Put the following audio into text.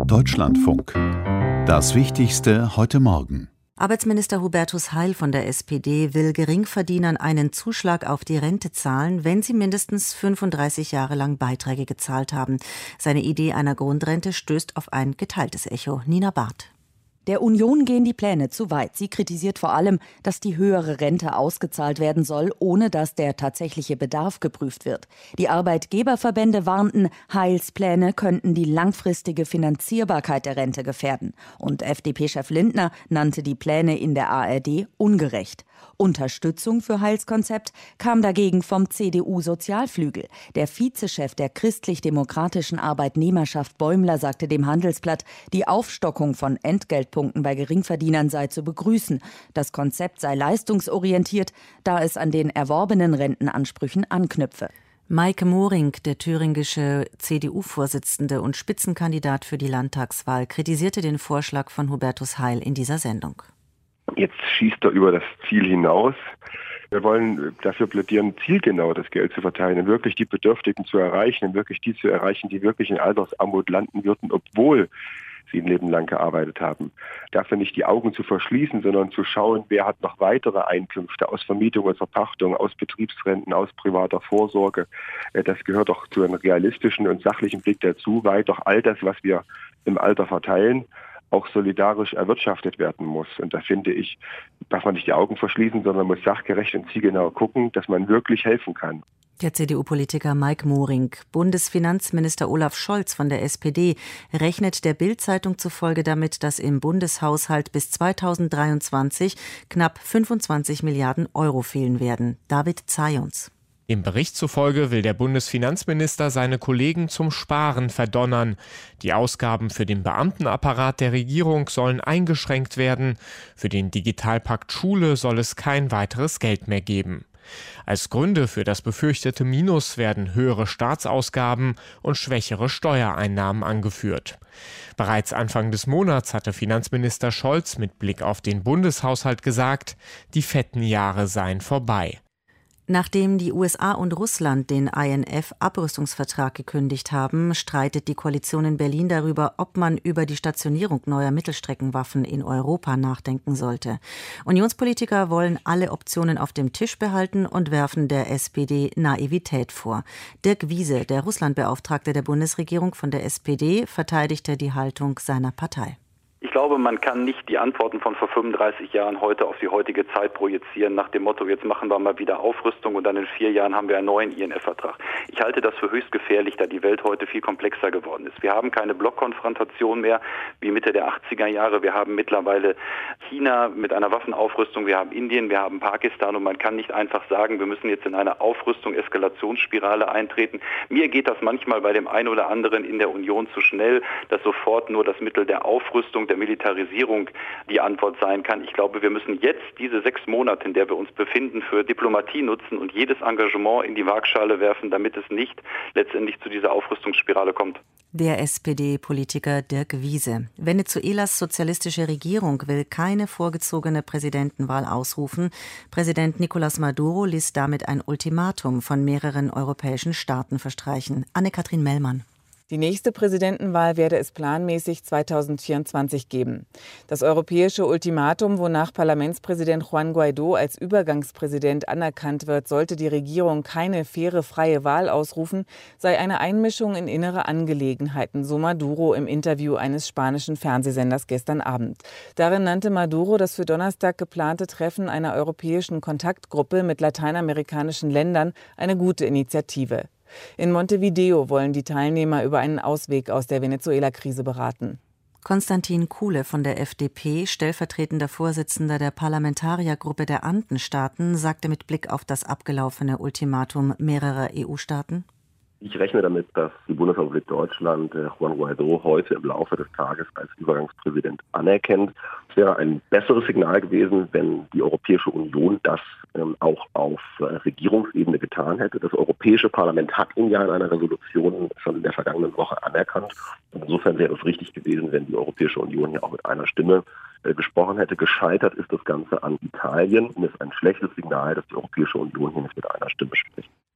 Deutschlandfunk. Das Wichtigste heute Morgen. Arbeitsminister Hubertus Heil von der SPD will Geringverdienern einen Zuschlag auf die Rente zahlen, wenn sie mindestens 35 Jahre lang Beiträge gezahlt haben. Seine Idee einer Grundrente stößt auf ein geteiltes Echo. Nina Barth. Der Union gehen die Pläne zu weit. Sie kritisiert vor allem, dass die höhere Rente ausgezahlt werden soll, ohne dass der tatsächliche Bedarf geprüft wird. Die Arbeitgeberverbände warnten, Heils Pläne könnten die langfristige Finanzierbarkeit der Rente gefährden. Und FDP-Chef Lindner nannte die Pläne in der ARD ungerecht. Unterstützung für Heils Konzept kam dagegen vom CDU-Sozialflügel. Der Vizechef der christlich-demokratischen Arbeitnehmerschaft Bäumler sagte dem Handelsblatt, die Aufstockung von Entgeltpunkten bei Geringverdienern sei zu begrüßen. Das Konzept sei leistungsorientiert, da es an den erworbenen Rentenansprüchen anknüpfe. Maike Mohring, der thüringische CDU-Vorsitzende und Spitzenkandidat für die Landtagswahl, kritisierte den Vorschlag von Hubertus Heil in dieser Sendung. Jetzt schießt er über das Ziel hinaus. Wir wollen dafür plädieren, zielgenau das Geld zu verteilen und wirklich die Bedürftigen zu erreichen und wirklich die zu erreichen, die wirklich in Altersarmut landen würden, obwohl sie ein Leben lang gearbeitet haben. Dafür nicht die Augen zu verschließen, sondern zu schauen, wer hat noch weitere Einkünfte aus Vermietung und Verpachtung, aus Betriebsrenten, aus privater Vorsorge. Das gehört doch zu einem realistischen und sachlichen Blick dazu, weil doch all das, was wir im Alter verteilen, auch solidarisch erwirtschaftet werden muss. Und da finde ich, darf man nicht die Augen verschließen, sondern muss sachgerecht und zielgenau gucken, dass man wirklich helfen kann. Der CDU-Politiker Maike Mohring. Bundesfinanzminister Olaf Scholz von der SPD rechnet der Bild-Zeitung zufolge damit, dass im Bundeshaushalt bis 2023 knapp 25 Milliarden Euro fehlen werden. David Zayons. Dem Bericht zufolge will der Bundesfinanzminister seine Kollegen zum Sparen verdonnern. Die Ausgaben für den Beamtenapparat der Regierung sollen eingeschränkt werden. Für den Digitalpakt Schule soll es kein weiteres Geld mehr geben. Als Gründe für das befürchtete Minus werden höhere Staatsausgaben und schwächere Steuereinnahmen angeführt. Bereits Anfang des Monats hatte Finanzminister Scholz mit Blick auf den Bundeshaushalt gesagt, die fetten Jahre seien vorbei. Nachdem die USA und Russland den INF-Abrüstungsvertrag gekündigt haben, streitet die Koalition in Berlin darüber, ob man über die Stationierung neuer Mittelstreckenwaffen in Europa nachdenken sollte. Unionspolitiker wollen alle Optionen auf dem Tisch behalten und werfen der SPD Naivität vor. Dirk Wiese, der Russlandbeauftragte der Bundesregierung von der SPD, verteidigte die Haltung seiner Partei. Ich glaube, man kann nicht die Antworten von vor 35 Jahren heute auf die heutige Zeit projizieren, nach dem Motto, jetzt machen wir mal wieder Aufrüstung und dann in 4 Jahren haben wir einen neuen INF-Vertrag. Ich halte das für höchst gefährlich, da die Welt heute viel komplexer geworden ist. Wir haben keine Blockkonfrontation mehr wie Mitte der 80er Jahre. Wir haben mittlerweile China mit einer Waffenaufrüstung, wir haben Indien, wir haben Pakistan und man kann nicht einfach sagen, wir müssen jetzt in eine Aufrüstung-Eskalationsspirale eintreten. Mir geht das manchmal bei dem einen oder anderen in der Union zu schnell, dass sofort nur das Mittel der Aufrüstung, der Militarisierung die Antwort sein kann. Ich glaube, wir müssen jetzt diese 6 Monate, in der wir uns befinden, für Diplomatie nutzen und jedes Engagement in die Waagschale werfen, damit es nicht letztendlich zu dieser Aufrüstungsspirale kommt. Der SPD-Politiker Dirk Wiese. Venezuelas sozialistische Regierung will keine vorgezogene Präsidentenwahl ausrufen. Präsident Nicolás Maduro ließ damit ein Ultimatum von mehreren europäischen Staaten verstreichen. Anne-Kathrin Mellmann. Die nächste Präsidentenwahl werde es planmäßig 2024 geben. Das europäische Ultimatum, wonach Parlamentspräsident Juan Guaidó als Übergangspräsident anerkannt wird, sollte die Regierung keine faire, freie Wahl ausrufen, sei eine Einmischung in innere Angelegenheiten, so Maduro im Interview eines spanischen Fernsehsenders gestern Abend. Darin nannte Maduro das für Donnerstag geplante Treffen einer europäischen Kontaktgruppe mit lateinamerikanischen Ländern eine gute Initiative. In Montevideo wollen die Teilnehmer über einen Ausweg aus der Venezuela-Krise beraten. Konstantin Kuhle von der FDP, stellvertretender Vorsitzender der Parlamentariergruppe der Andenstaaten, sagte mit Blick auf das abgelaufene Ultimatum mehrerer EU-Staaten: Ich rechne damit, dass die Bundesrepublik Deutschland Juan Guaidó heute im Laufe des Tages als Übergangspräsident anerkennt. Es wäre ein besseres Signal gewesen, wenn die Europäische Union das auch auf Regierungsebene getan hätte. Das Europäische Parlament hat ihn ja in einer Resolution schon in der vergangenen Woche anerkannt. Und insofern wäre es richtig gewesen, wenn die Europäische Union hier auch mit einer Stimme gesprochen hätte. Gescheitert ist das Ganze an Italien und es ist ein schlechtes Signal, dass die Europäische Union hier nicht mit einer Stimme spricht.